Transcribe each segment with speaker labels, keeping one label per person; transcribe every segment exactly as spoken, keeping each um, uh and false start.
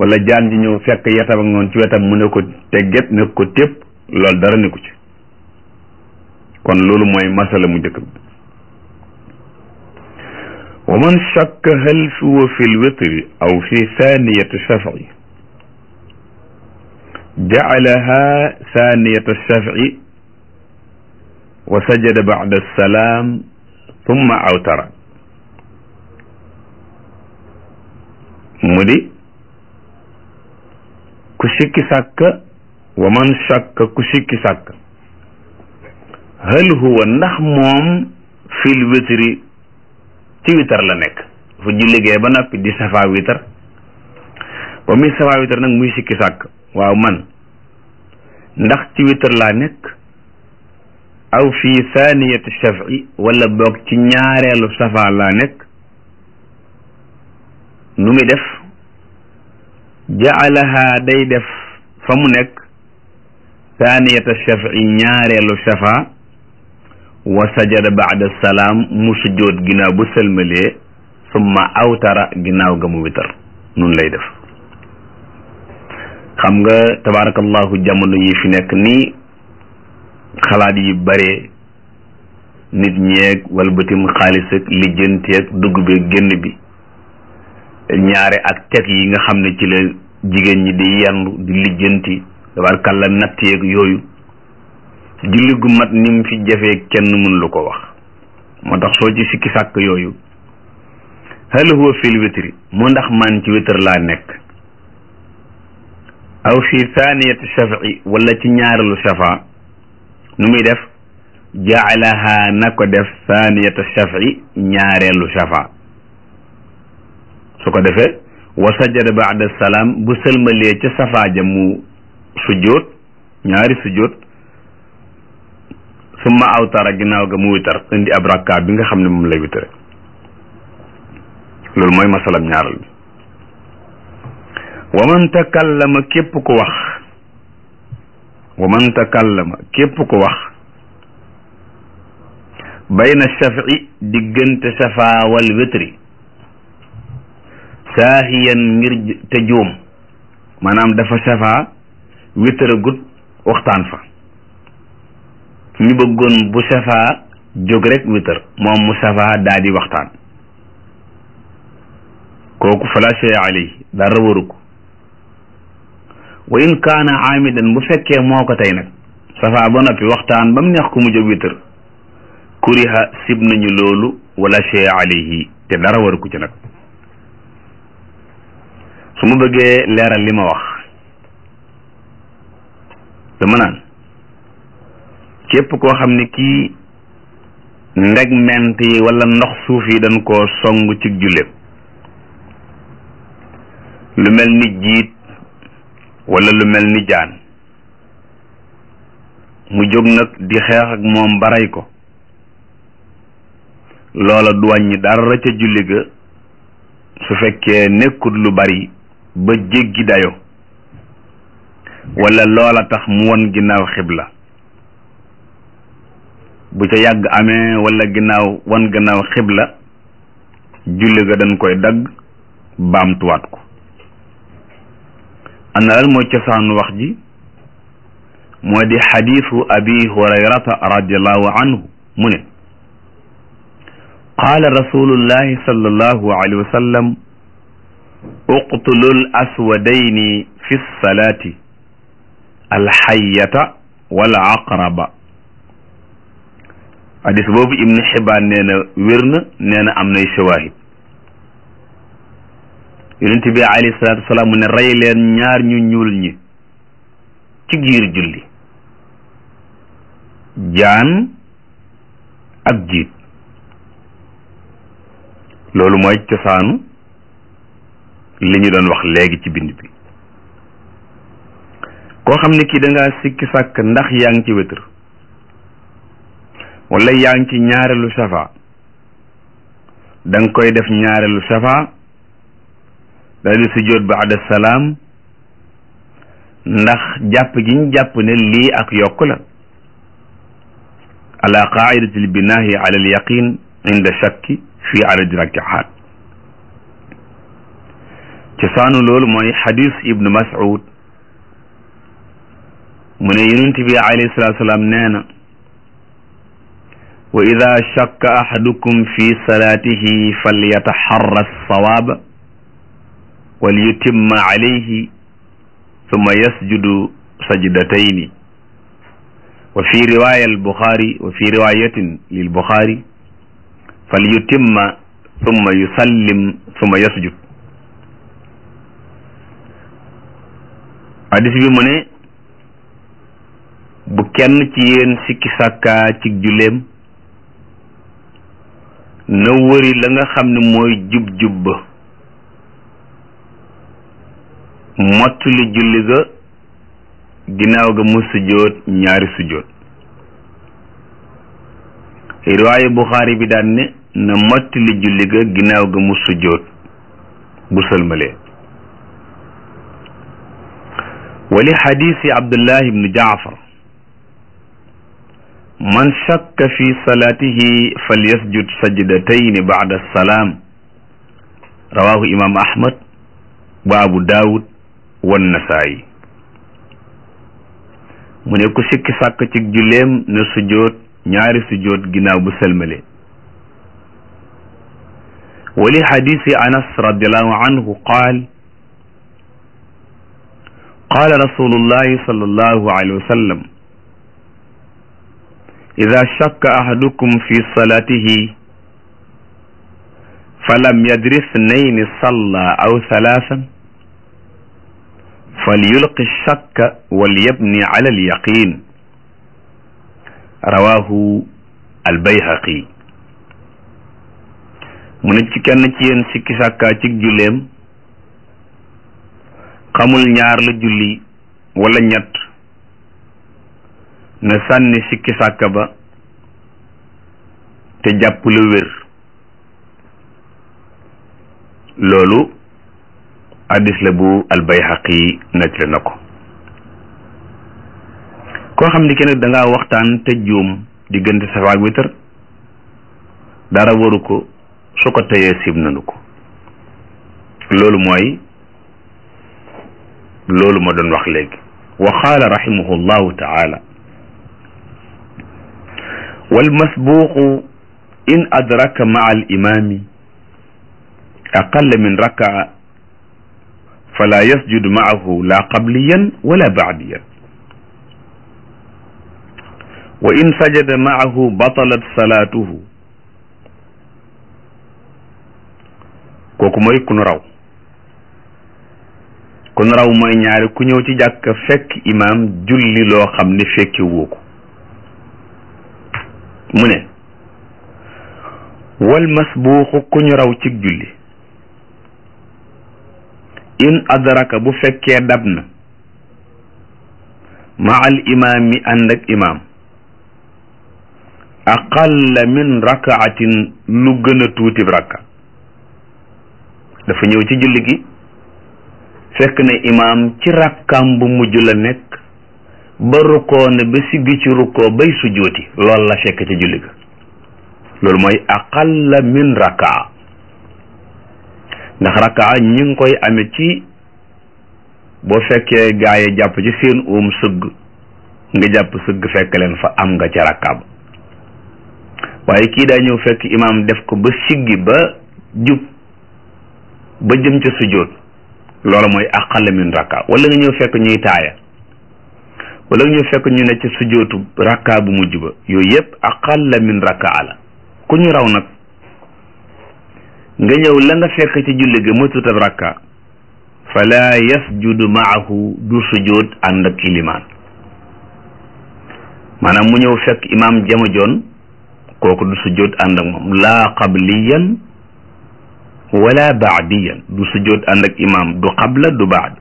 Speaker 1: wala jaan ji ñëw fekk yatam ak noonu ci wetam mu ne ko tegget ne ko tépp loolu dara ne ko ci. kon loolu mooy masala mu njëkk bi. wa man shakka hal huwa fi lwitri aw fi thaniyati shaf'i ja'alaha thaniyata shaf'i wa sajada ba'da salaam thumma awtara. mu di ku sikki sàkk wa man shakka ku sikki sàkk hal huwa ndax moom fil witri ci witar la nekk fu ji liggéey ba noppi di safa witar ba muy safa witar nag muy sikki sàkk waaw man ndax ci witar laa nekk aw fi thaniyati shaf'i wala boog ci ñaareelu safa laa nekk nu muy def jaalaha day def fa mu nekk thaniyata shaf'i ñaareelu safa wa sajada ba'da salaam mu sujjóot ginnaaw bu sëlmalee summa awtara ginnaaw ga mu witar nun lay def. xam nga tabarakallahu jamono yi fi nekk nii xalaat yi bare nit ñeeg wala bëtim xaalis ak lijjanteeg dugg bi génn bi ñaare ak teg yi nga xam ne ci la jigéen ñi di yandu di lijjanti tabarakalla natt yeeg yooyu julli gu mat ni mu fi jafee kenn mën lu ko wax. moo tax soo ci sikki sàkk yooyu hal huwa fil witri mu ndax man ci witr laa nekk aw fi thaniyati shaf'i wala ci ñaareelu shafa nu muy def jaalaha na ko def thaniyata shaf'i ñaareelu shafa su ko defee wa sajada ba'da salaam bu sëlmalee ca safa ja mu sujjóot ñaari sujjóot summa awtara ginnaaw ga mu witar indi ab rakka bi nga xam ne moom lay witare. loolu mooy masalam ñaaral bi. wa man takallama képp ku wax wa man takallama képp ku wax bayna shaf'i diggante safa wal witri saahiyan ngir te juum maanaam dafa safa witara gut waxtaan fa ñu bëggoon bu safa jóg rek witar moom mu safa daa di waxtaan kooku fala shay alayhi dara waru ko. wa in kaana aamidan bu fekkee moo ko tey nag safa ba noppi waxtaan ba mu neex ko mu jóg witar kuriha sib nañu loolu wala shay alayhi te dara waru ko ci nag. su ma bëggee leeral li ma wax dama naan képp koo xam ne kii ndeg ment yi wala ndox suuf yi dañ koo song ci julleem lu mel ni jiit wala lu mel ni jaan mu jóg nag di xeex ak moom baray ko loola du wàññi dara ca julli ga su fekkee nekkut lu bari ba jéggi dayo wala loola tax mu won ginnaaw xibla bu ca yàgg amee wala ginnaaw won ginnaaw xibla julli ga dañ koy dagg baamtuwaat ko. ana lan mooy cosaanu wax ji moo di xadiisu abi hurayrata radiallahu anhu mu ne qaala rasulullahi sallallahu alayhi wa sallam uqtulul aswadayni fi salaati alxayata wal aqraba. hadis boobu ibnu xibaan nee na wér na nee na am nay shawaahid. yonent bi alayhi salaatu wasalaam mu ne rey leen ñaar ñu ñuul ñi ci giir julli jaan ak jiit. loolu mooy cosaanu li ñu doon wax léegi ci bind bi. koo xam ne kii da ngaa sikki sàkk ndax yaa ngi ci witr wala yaa ngi ci ñaareelu safa da nga koy def ñaareelu safa daal di sujjóot ba'da salaam ndax jàpp gi ñu jàpp ne lii ak yokk la ala qaidati l binaahi ala al yaqin inda shakki fi adadi rakaat. ci saanu loolu mooy xadis ibnu Mas'ud mu ne yonent bi alayhi salaatu salaam nee na wa ida shakka ahadukum fi salaatihi falyataharra sawaaba walyutimma alayhi summa yasjudu sajdatayni wa fi riwaaya al-Buxaari wa fi riwaayatin lil-Buxaari falyutimma summa yusallim summa yasjud. hadis bi mu ne bu kenn ci yéen sikki sàkkaa ci julleem na wëri la nga xam ne mooy jub-jub ba mottali julli ga ginnaaw ga mu sujjóot ñaari sujjóot. riwaayu Buxaari bi daan ne na mottali julli ga ginnaaw ga mu sujjóot bu sëlmalee. wali xadiisi Abdullahi ibnu Jaafar man shakka fi salaatihi falyasjud sajdatayni ba'da salaam rawaahu imaam Ahmad wa Abu Daawud wa Nasaa'i. mu ne ku sikki sàkk ci julleem na sujjóot ñaari sujjóot ginnaaw bu sëlmale. wali xadiisi Anas radiyallahu anhu qaal qaala rasulullahi sallallahu alayhi wa sallam ida shakka ahadukum fi salatihi falam yadri isnayni salla aw thalathan falyulqi shakka walyabni ala alyaqin rawahu albayhaqi. mu ne ci kenn ci yéen sikki sàkkaa ci julleem xamul ñaar la julli wala ñett na sànni sikki sàkka ba te jàpp la wér. loolu hadis la bu albayhaqi nettali na ko. koo xam ni ki nag da ngaa waxtaan te juum diggante safa ak witar dara waru ko su ko teyee sib nanu ko. loolu mooy loolu ma doon wax léegi. wa qaala rahimahu llahu taala walmasbuuqu in adraka maa alimami aqalla min rakaa fala yasjudu maahu la qabliyan wala baadiyan wa in sajada maahu batalat salaatuhu. kooku mooy ku nu raw. ku nu raw mooy ñaari ku ñëw ci jàkk fekk imaam julli loo xam ne fekki woo ko. mu ne wal masbuuxu ku ñu raw ci julli in adraka bu fekkee dab na ma al imaam mi ànd ak imaam aqalla min rakaatin lu gën a tuuti rakka. dafa ñëw ci julli gi fekk ne imaam ci rakkaam bu mujj la nekk ba rukkoo ne ba siggi ci rukkoo bay sujjóoti loolu la fekk ci julli ga. loolu mooy aqalla min rakaa. ndax rakaa ñi ngi koy amee ci boo fekkee gaa yi jàpp ci seen oom sëgg nga jàpp sëgg fekk leen fa am nga ca rakaa ba. waaye kii daa ñëw fekk imaam def ko ba siggi ba jub ba jëm ca sujjóot loolu mooy aqalla min rakaa. wala nga ñëw fekk ñuy taaya wala nga ñëw fekk ñu ne ca sujjóotu rakaa bu mujj ba. yooyu yëpp aqalla min rakaa la. ku ñu raw nag nga ñëw la nga fekk ci julli ga matut ab rakka fala yasjudu maahu du sujjóot ànd ak ilimaan. maanaam mu ñëw fekk imaam jama joon kooku du sujjóot ànd ak moom laa qabliyan wala baadiyan. du sujjóot ànd ak imaam du qabla du baad.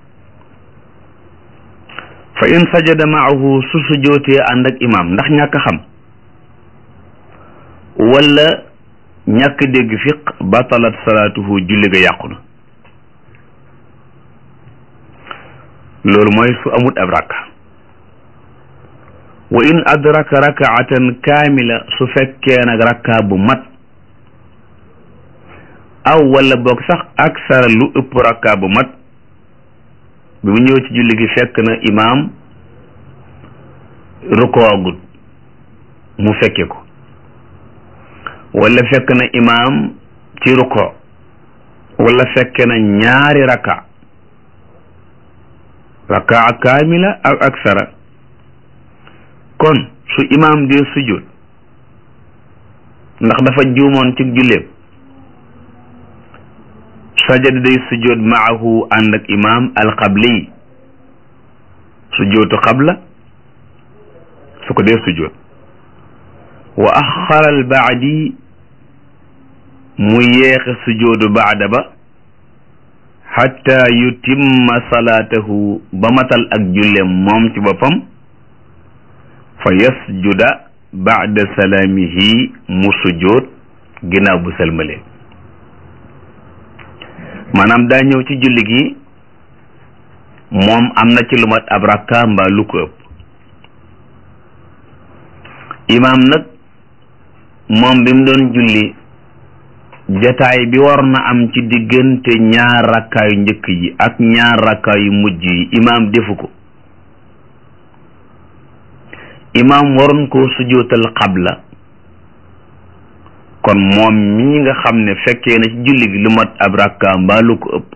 Speaker 1: fa in sajada maahu su sujjóotee ànd ak imaam ndax ñàkk xam wala ñàkk dégg fiq batalat salaatuhu julli ga yàqu na. loolu mooy su amut ab rakka. wa in adraka rakaatan kaamila su fekkee nag rakka bu mat aw wala boog sax aksara lu ëpp rakka bu mat bi mu ñëw ci julli gi fekk na imaam rukkoogut mu fekke ko wala fekk na imaam ci rukkoo wala fekke na ñaari rakka rakka kaamila ak aksara kon su imaam dee sujjóot ndax dafa juumoon ci julleem sajada day sujjóot maahu ànd ak imaam alqabli sujjóotu qabla su ko dee sujjóot wa axara albaadi mu yeexe sujjóotu baada ba xatta yutimma salaatahu ba matal ak julleem moom ci boppam fa yasjuda baada salaamihi mu sujjóot ginnaaw bu salmalee maanaam daa ñëw ci julli gi moom am na ci lu mat ab rakka mbaa lu ko ëpp imaam nag moom bi mu doon julli jataay bi war na am ci diggante ñaar rakkaayu njëkk yi ak ñaar rakkaayu mujj yi imaam defu ko imaam waroon koo sujjóotal xabla kon moom mii nga xam ne fekkee na ci julli gi lu mat ab rakka mbaa lu ko ëpp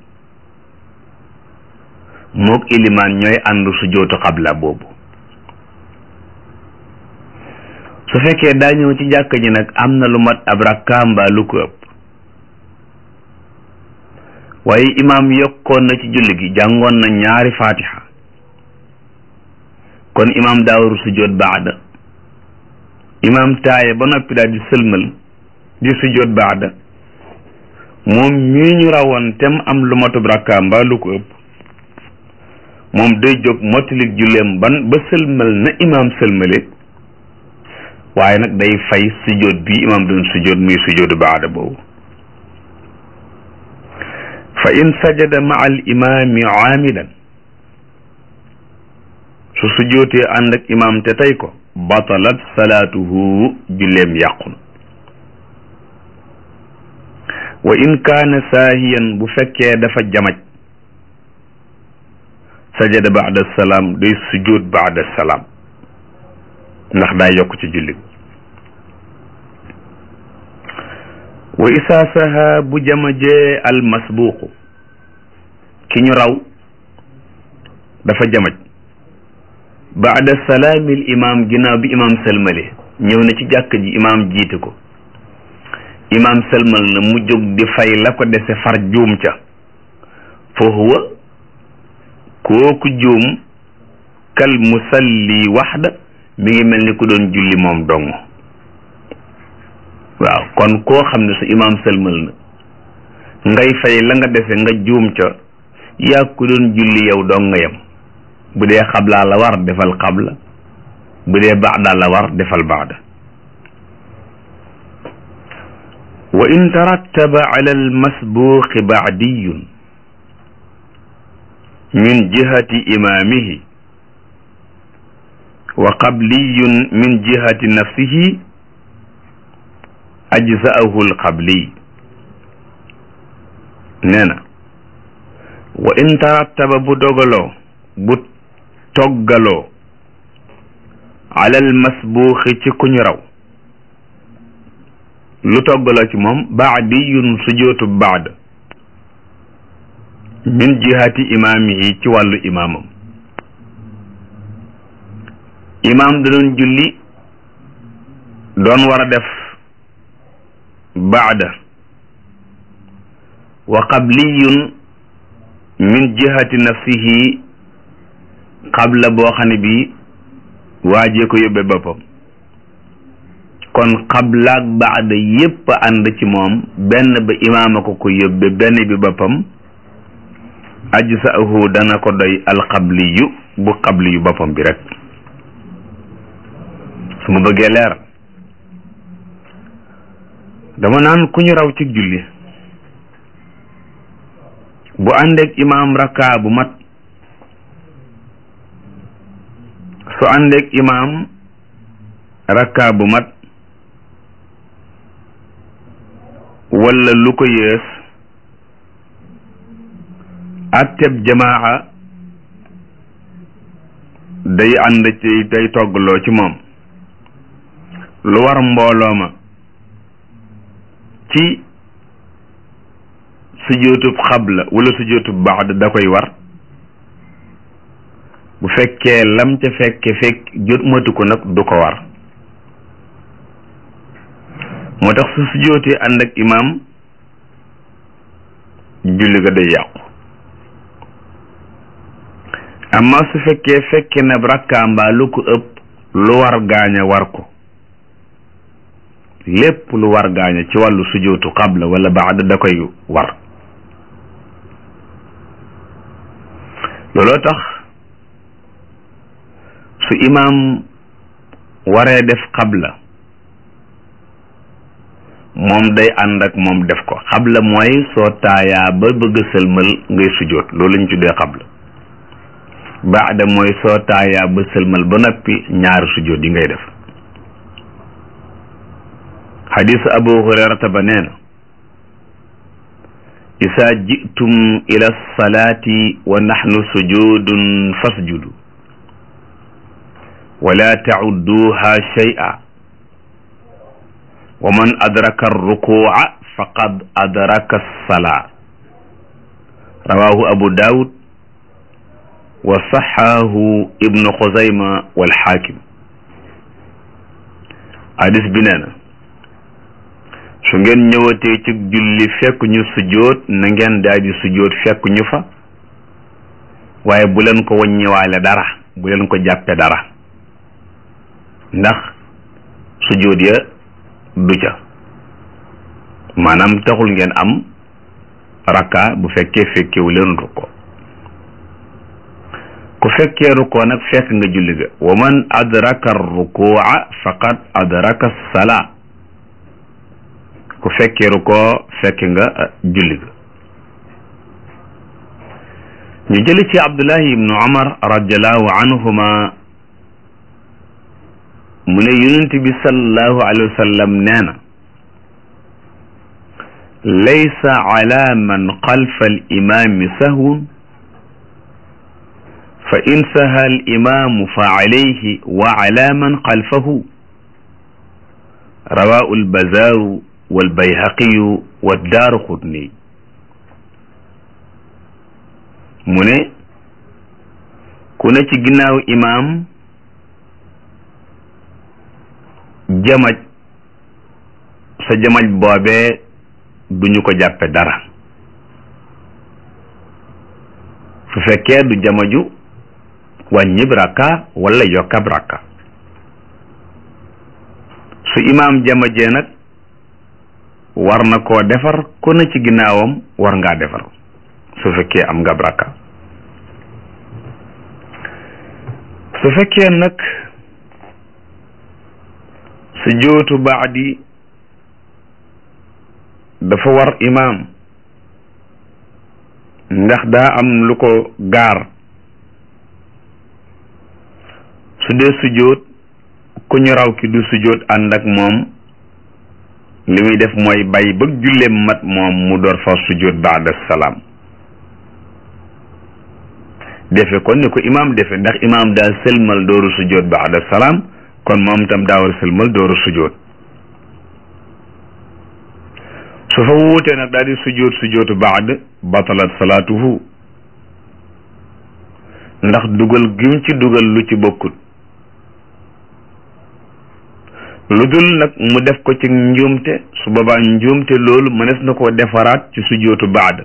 Speaker 1: mook ilimaan ñooy ànd sujjóotu xabla boobu su fekkee daa ñëw ci jàkka ji nag am na lu mat ab rakka mbaa lu ko ëpp waaye imaam yokkoon na ci julli gi jàngoon na ñaari fatiha kon imaam daa waru sujjóot baada imaam taaye ba noppi daal di sëlmal di sujjóot baada moom mii ñu rawoon tem am lu matub rakka mbaa lu ko ëpp moom day jóg mottalik julleem ban ba sëlmal na imaam sëlmale waaye nag day fay sujjóot bi imaam doon sujjóot muy sujjóotu baada boobu fa in sajada ma al imaami aamidan su sujjóotee ànd ak imaam te tey ko batalat salaatuhu julleem yàqu na wa in kaana saahiyan bu fekkee dafa jamaj sajada baada salaam day sujjóot baada salaam ndax daa yokk ci julli wa isaa saha bu jamajee al masbuuqu ki ñu raw dafa jamaj baada salaamil imaam ginnaaw bi imaam sëlmale ñëw na ci jàkk ji imaam jiite ko imaam sëlmal na mu jóg di fay la ko dese far juum ca fa huwa kooku juum kal musalli waxda mi ngi mel ni ku doon julli moom dong waaw kon koo xam ne su imaam sëlmal na ngay fay la nga dese nga juum ca yaa ku doon julli yow dong nga yem bu dee xablaa la war defal xabla bu dee baada la war defal baada wa in tarattaba ala almasbuuqi baadiyun min jihati imaamihi wa qabliyun min jihati nafsihi ajza'ahu alqabli nee na wa in tarattaba bu dogaloo bu toggaloo alal masbuuxi ci ku ñu raw lu toggaloo ci moom baadiyun sujootu baad min jihati imaamihi ci wàllu imaamam imaam da doon julli doon war a def baada wa qabliyun min jihati nafsihi qabla boo xam ne bi waajee ko yóbbe boppam kon qabla ak baada yépp ànd ci moom benn ba imaama ko ko yóbbe benn bi boppam ajsa'uhu dana ko doy alqabliyu bu qabliyu boppam bi rek su ma bëggee leer dama naan ku ñu raw ci julli bu àndeek imaam rakkaa bu mat su àndeek imaam rakkaa bu mat wala lu ko yées atteb jamaa day ànd ci day toggloo ci moom lu war mbooloo ma ci sujjóotub xabla wala sujjóotub baad da koy war bu fekkee lam ca fekke fekk jot matu ko nag du ko war moo tax su sujjóotee ànd ak imaam julli ga day yàqu amma su fekkee fekke na rakka mbaa lu ko ëpp lu war gaaña war ko lépp lu war gaaña ci wàllu sujjóotu xabla wala baad da koy war looloo tax su imaam waree def xabla moom day ànd ak moom def ko xabla mooy soo taayaa ba bëgg sëlmal ngay sujjóot loolu ñu tuddee xabla baada mooy soo taayaa ba sëlmal ba noppi ñaari sujjóot yi ngay def xadiis abu hurayrata ba nee na isaa jitum ila salaati wa naxnu sujudun fasjudu wala taudduha shay'a wa man adraka arruku'a faqad adraka as-salaa rawahu abu daawud wa saxaahu ibnu xuzayma wal xaakim hadis bi nee na su ngeen ñëwatee ci julli fekk ñu sujjóot na ngeen daal di sujjóot fekk ñu fa waaye bu leen ko wàññiwaale dara bu leen ko jàppe dara ndax sujjóot ya du ca maanaam taxul ngeen am rakka bu fekkee fekkewu leen rukkoo ku fekkee rukkoo nag fekk nga julli ga wa man adraka ruku'a faqad adraka salaa ku fekkee rukkoo fekk nga julli ga ñu jëli ci abdullahi ibnu umar radiallahu anhuma mu ne yonent bi sallallahu alayhi wa sallam nee na laysa ala man xalfa al imaami sahwun fa in saha al imaamu fa alayhi wa ala man xalfahu rawahu al bazaaru wal bayhaqiyu wa daaraqutni mu ne ku ne ci ginnaaw imaam jamaj sa jamaj boobee duñu ko jàppe dara su fekkee du jamaju wàññib rakka wala yokkab rakka su imaam jamajee nag war na koo defar ku ne ci ginnaawam war ngaa defar su fekkee am nga rakka su fekkee nag sujjóotu baadi dafa war imaam ndax daa am lu ko gaar su dee sujjóot ku ñu raw ki du sujjóot ànd ak moom li muy def mooy bàyyi ba julleem mat moom mu door fa sujjóot baada salaam defe kon ni ko imaam defe ndax imaam daa sëlmal dooru sujjóot baada salaam kon moom tam daawal sëlmal dooru sujjóot su fa wuutee nag daal di sujjóot sujjóotu baad batalat salaatuhu ndax dugal gi mu ci dugal lu ci bokkut lu dul nag mu def ko ci njuumte su boobaa njuumte loolu mënees na koo defaraat ci sujjóotu baad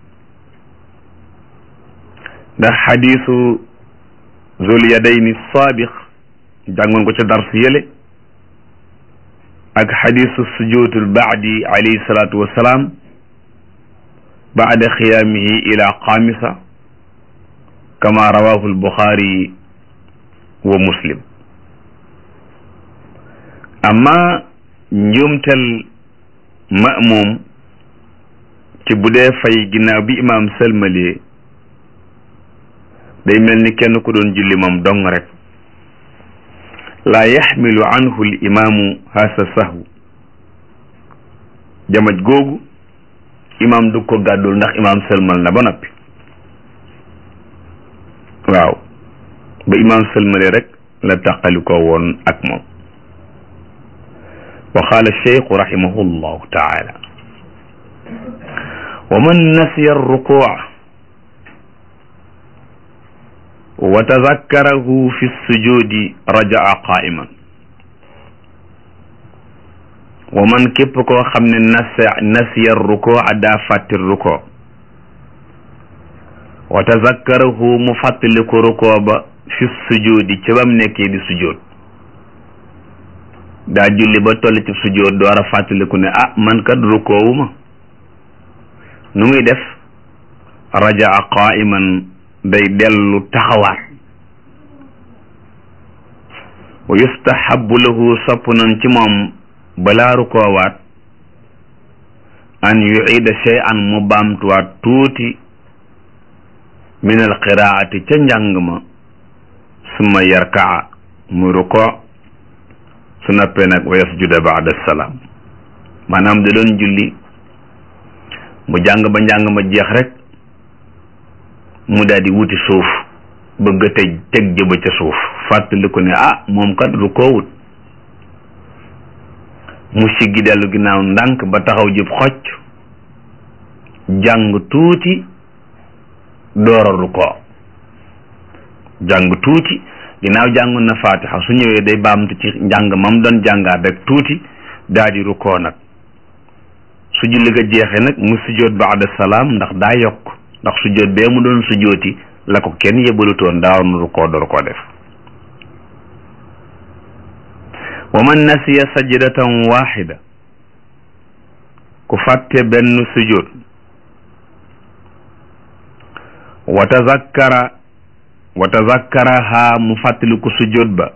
Speaker 1: ndax xadiisu zul yadayni saabiq jàngoon ko ca dars yële ak xadiisu sujjóotul baadi alayhi salaatu wassalaam baada xiyaamihi ila xaamisa kama rawahu albuxaari wa muslim amma njuumtel ma'muum ci bu dee fay ginnaaw bi imaam sëlmalee day mel ni kenn ku doon julli moom dong rek laa yaxmilu anhu al imaamu hasa sahwu jamaj googu imaam du ko gàddul ndax imaam sëlmal na ba noppi waaw ba imaam sëlmale rek la taqali ko woon ak moom. wa qaala cheikhu rahimahu llahu taala wa man nasiya arrukuuca wa tazakkarahu fi sujudi raja'a qaa'iman wa man képp koo xam ne nasiya nasiya arrukuuca daa fàtti rukoo wa tazakkarahu mu fàttaliku rukoo ba fi sujudi ca bam nekkee di sujud daa julli ba toll ci sujud door a fàttaliku ne ah man kat rukoowuma nu muy def raja'a qaa'iman day dellu taxawaat wa yustahabbu lahu sopp nañ ci moom balaa rukoowaat an yu'ida shay'an mu baamtuwaat tuuti min al qiraati ca njàng ma summa yarkaa mu rukoo su nappee nag wa yasjuda ba'da salaam maanaam da doon julli mu jàng ba njàng ma jeex rek mu daal di wuti suuf bëgg a teg teg jëba ca suuf fàttali ko ne ah moom kat rukoowut mu siggi dellu ginnaaw ndànk ba taxaw jëb xocc jàng tuuti door a rukoo jàng tuuti ginnaaw jàngoon na fatiha su ñëwee day baamtu ci njàng mam doon jàngaat rek tuuti daal di rukoo nag su julli ga jeexee nag mu sujjóot ba'da salaam ndax daa yokk ndax sujjóot bee mu doon sujjóoti la ko kenn yëbalutoon daa war na rukoo door koo def. wa man nasiya sajdatan waxida ku fàtte benn sujjóot wa tazakkara wa tazakkaraha mu fàttaliku sujjóot ba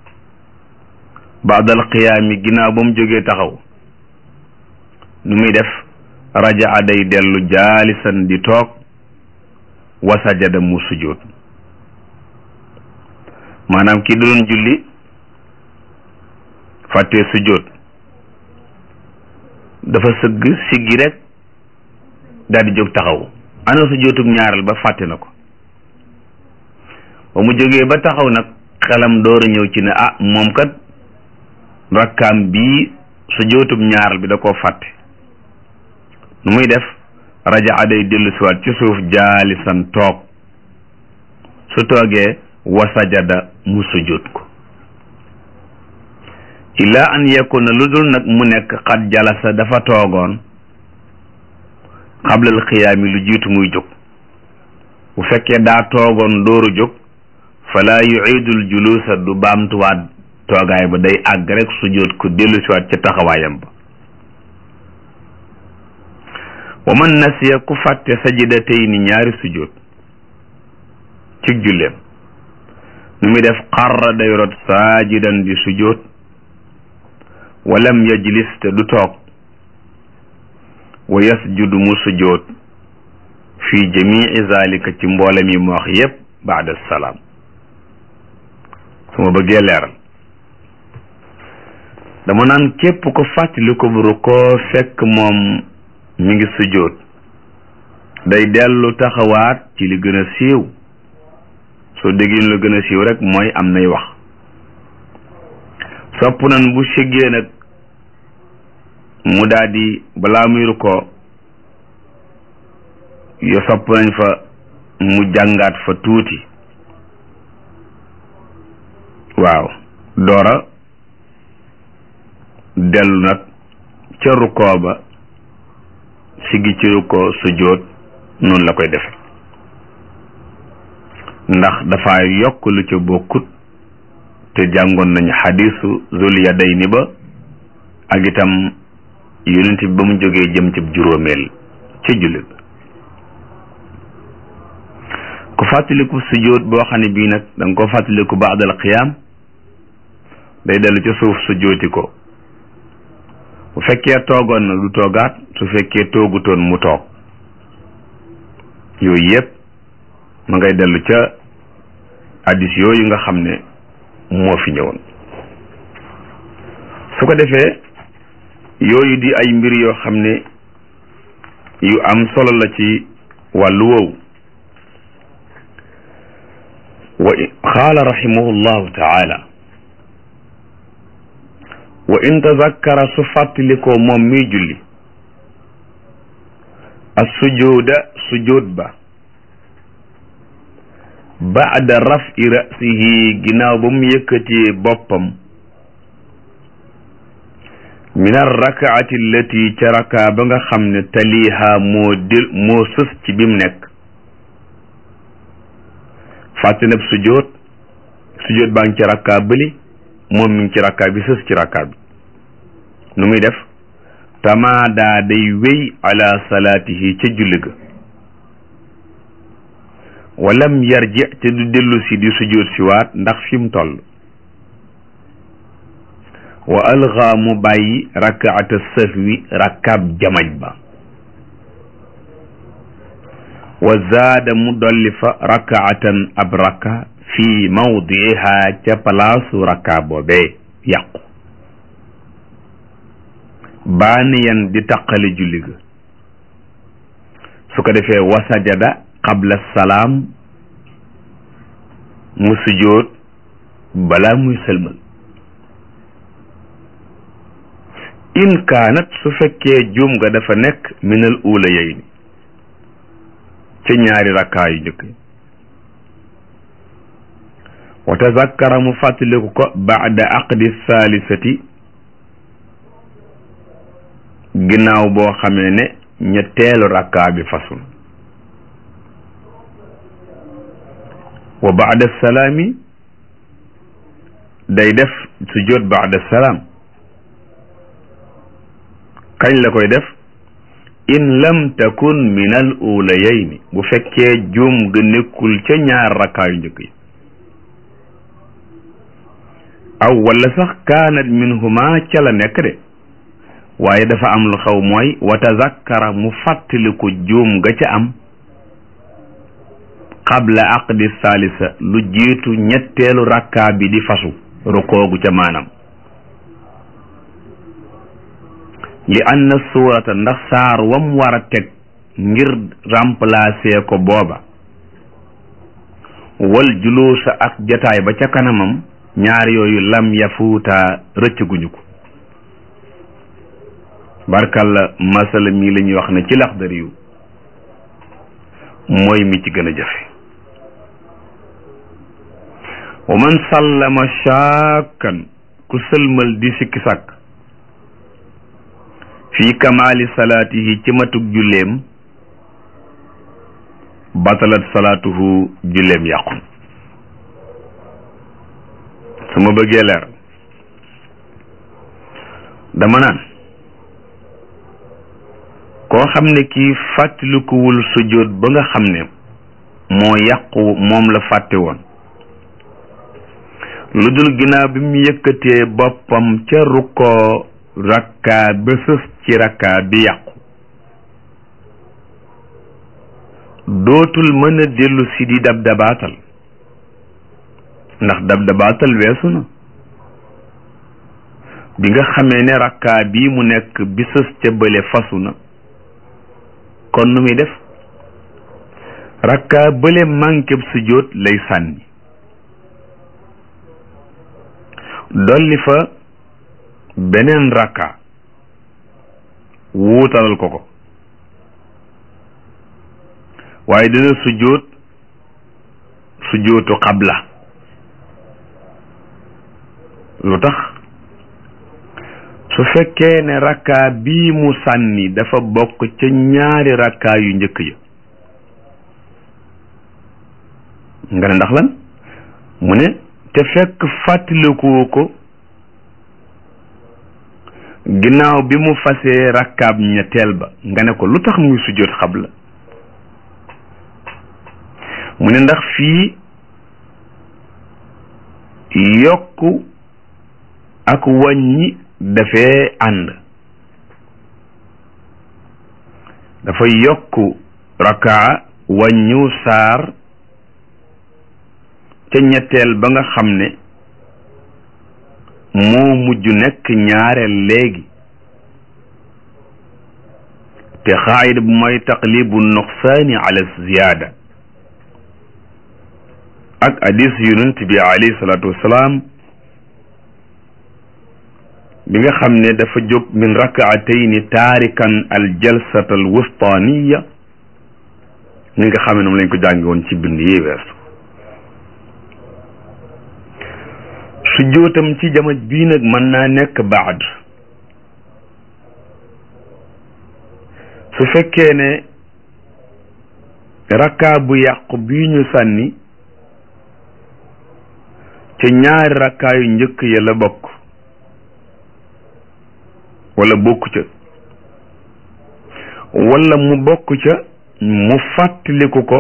Speaker 1: ba'da alqiyaami ginnaaw ba mu jógee taxaw nu muy def raja'a day dellu jaalisan di toog wa sajada mu sujjóot maanaam kii doon julli fàttee sujjóot dafa sëgg siggi rek daal di jóg taxaw ana sujjóotug ñaareel ba fàtte na ko ba mu jógee ba taxaw nag xelam door a ñëw ci ne ah moom kat rakkaam bii sujjóotug ñaareel bi da koo fàtte nu muy def raja'a day dellu siwaat ci suuf jaalisan toog su toogee wa sajada mu sujjóot ko illa an yakuna lu dul nag mu nekk xat jalasa dafa toogoon xablal xiyaami lu jiitu muy jóg bu fekkee daa toogoon dooru jóg fala yu'idul julusa du baamtuwaat toogaay ba day àgg rek sujjóot ko dellu siwaat ca taxawaayam ba wa man nasiya ku fàtte sajidatayni ñaari sujjóot ci julleem nu muy def xarra day rot saajidan di sujjóot walam yajlis te du toog wa yasjudu mu sujjóot fi jamii zalika ci mboolem yi mu wax yépp ba'da salaam su ma bëggee leeral dama naan képp ko fàttali ko bu rukkoo fekk moom mi ngi sujjóot day dellu taxawaat ci li gën a siiw soo déggee lu gën a siiw rek mooy am nay wax sopp nan bu siggee nag mu daal di balaa muy rukkoo yo sopp nañ fa mu jàngaat fa tuuti waaw doora dellu nag ca rukkoo ba siggi ci rukkoo sujjóot noonu la koy defe ndax dafa yokk lu ca bokkut te jàngoon nañu xadiisu zul yadayni ba ak itam yonent bi ba mu jógee jëm ci juróomeel ca jullit ku fàttaliku sujjóot boo xam ne bii nag da nga ko fàttaliku ba'dal qiyaam day dellu ca suuf sujjóoti ko bu fekkee toogoon na du toogaat su fekkee toogutoon mu toog yooyu yépp ma ngay dellu ca hadiis yooyu nga xam ne moo fi ñëwoon su ko defee yooyu di ay mbir yoo xam ne yu am solo la ci wàllu woowu. wa qaala rahimahu llahu taala wa in tazakkara su fàttalikoo moom miy julli as sujuuda sujuud ba baada rafi rasihi ginnaaw ba mu yëkkatee boppam min arrakaati allati ca raka ba nga xam ne taliha moo dil moo sës ci bi mu nekk fàtte nab sujoot sujoot baa ngi ci raka bëli moom mi ngi ci raka bi sës ci raka bi nu muy def tamaada day wéy ala salaatihi ca julli ga walam yarji te du dellu si di sujoot si waat ndax fi mu toll wa alga mu bàyyi rakaata sahwi rakab jamaj ba wa zaada mu dolli fa rakaatan ab raka fi mawdiha ca palaasu raka boobee yàqu baaniyan di taqale julli ga su ko defee wasajada qabla salaam mu sujoot balaa muy sëlmal in kaanat su fekkee juum nga dafa nekk minal ulayayni ca ñaari rakkaa yu njëkk wa tazakkara mu fàttaliku ko baada aqdi saalisati ginnaaw boo xamee ne ñetteelu rakkaa bi fasul wa baada salaami day def sujjóot baada salaam kañ la koy def in lam takun min al ulayayni bu fekkee juum ga nekkul ca ñaar rakkaa yu njëkk yi aw wala sax kaanat minhuma ca la nekk de waaye dafa am lu xaw mooy wa tazakkara mu fàttaliku juum ga ca am qabla aqdi salisa lu jiitu ñetteelu rakkaa bi di fasu rukoogu ca maanaam li anna suurata ndax saar wam war a teg ngir remplacer ko booba wal juluusa ak jataay ba ca kanamam ñaar yooyu lam yafuuta rëccaguñu ko barkalla masala mii la ñuy wax ne ci Laxdari yu mooy mi ci gën a jafe wa man sallama shakkan ku sëlmal di sikki sàkk fii kamaali salaatihi ci matug julleem batalat salaatuhu julleem yàqu su ma bëggee leer dama naan koo xam ne kii fàttalikuwul sujjóot ba nga xam ne moo yàqu moom la fàtte woon lu dul ginnaaw bi mu yëkkatee boppam ca rukkoo rakkaa ba sës ci rakkaa bi yàqu dootul mën a dellu si di dab dabaatal ndax dab dabaatal weesu na bi nga xamee ne rakkaa bii mu nekk bi sës ca bële fasu na kon nu muy def rakkaa bële mànkeb sujjóot lay sànni dolli fa beneen rakka wuutalal ko ko waaye dina sujjóot sujjóotu qabla lu tax su fekkee ne rakka bii mu sànni dafa bokk ca ñaari rakka yu njëkk ya nga ne ndax lan mu ne te fekk fàttalikoo ko ginnaaw bi mu fasee rakkaab ñetteel ba nga ne ko lu tax muy sujjóot xabla mu ne ndax fii yokku ak wàññi dafee ànd dafa yokku rakkaa wàññiw saar ca ñetteel ba nga xam ne moo mujj nekk ñaareel léegi te xaayida bu mooy taqlibu nuqsaani ala ziyaada ak hadis yonent bi alayhi salaatu wasalaam bi nga xam ne dafa jóg min rakaatayni taarikan al jalsata al wustaaniya ni nga xam ne moom lañ ko jàngi woon ci bind yi weesu sujjóotam ci jamono bii nag mën naa nekk baad su fekkee ne rakkaa bu yàqu bii ñu sànni ca ñaari rakkaa yu njëkk ya la bokk wala bokku ca wala mu bokk ca mu fàttaliku ko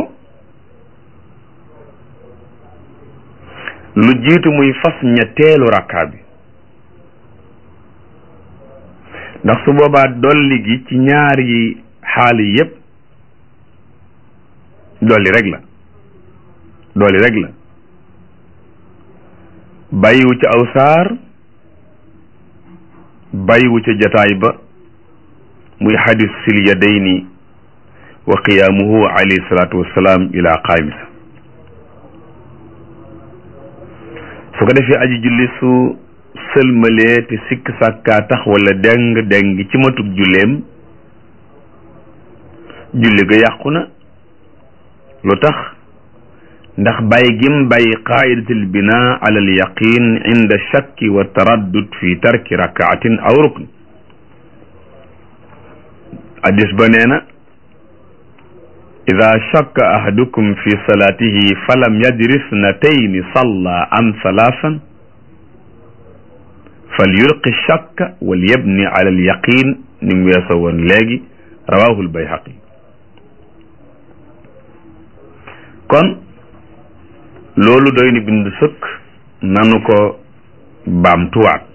Speaker 1: lu jiitu muy fas ñetteelu rakkaa bi ndax su boobaa dolli gi ci ñaar yi xaal yi yépp dolli rek la dolli rek la bàyyiwu ca aw saar bàyyiwu ca jataay ba muy xadis sil yadayni wa qiyaamuhu alayhi salaatu wassalaam ila qaamisa su ko defee aji julli su sëlmalee te sikk sàkkaa tax wala deng deng ci matug julleem julli ga yàqu na lu tax ndax bàyyi gim bàyyi qaidatul binaa ala al yaqin inda shakki wa taraddud fi tarki rakaatin aw rukn hadis ba nee na ida shakka ahadukum fi salatihi falam yadri snatayni salla am salaasan falyulqi shakka wal yabni ala al yaqin ni mu weesoo woon léegi rawahu al bayhaqi kon loolu doy ni bind sëkk nanu ko baamtuwaat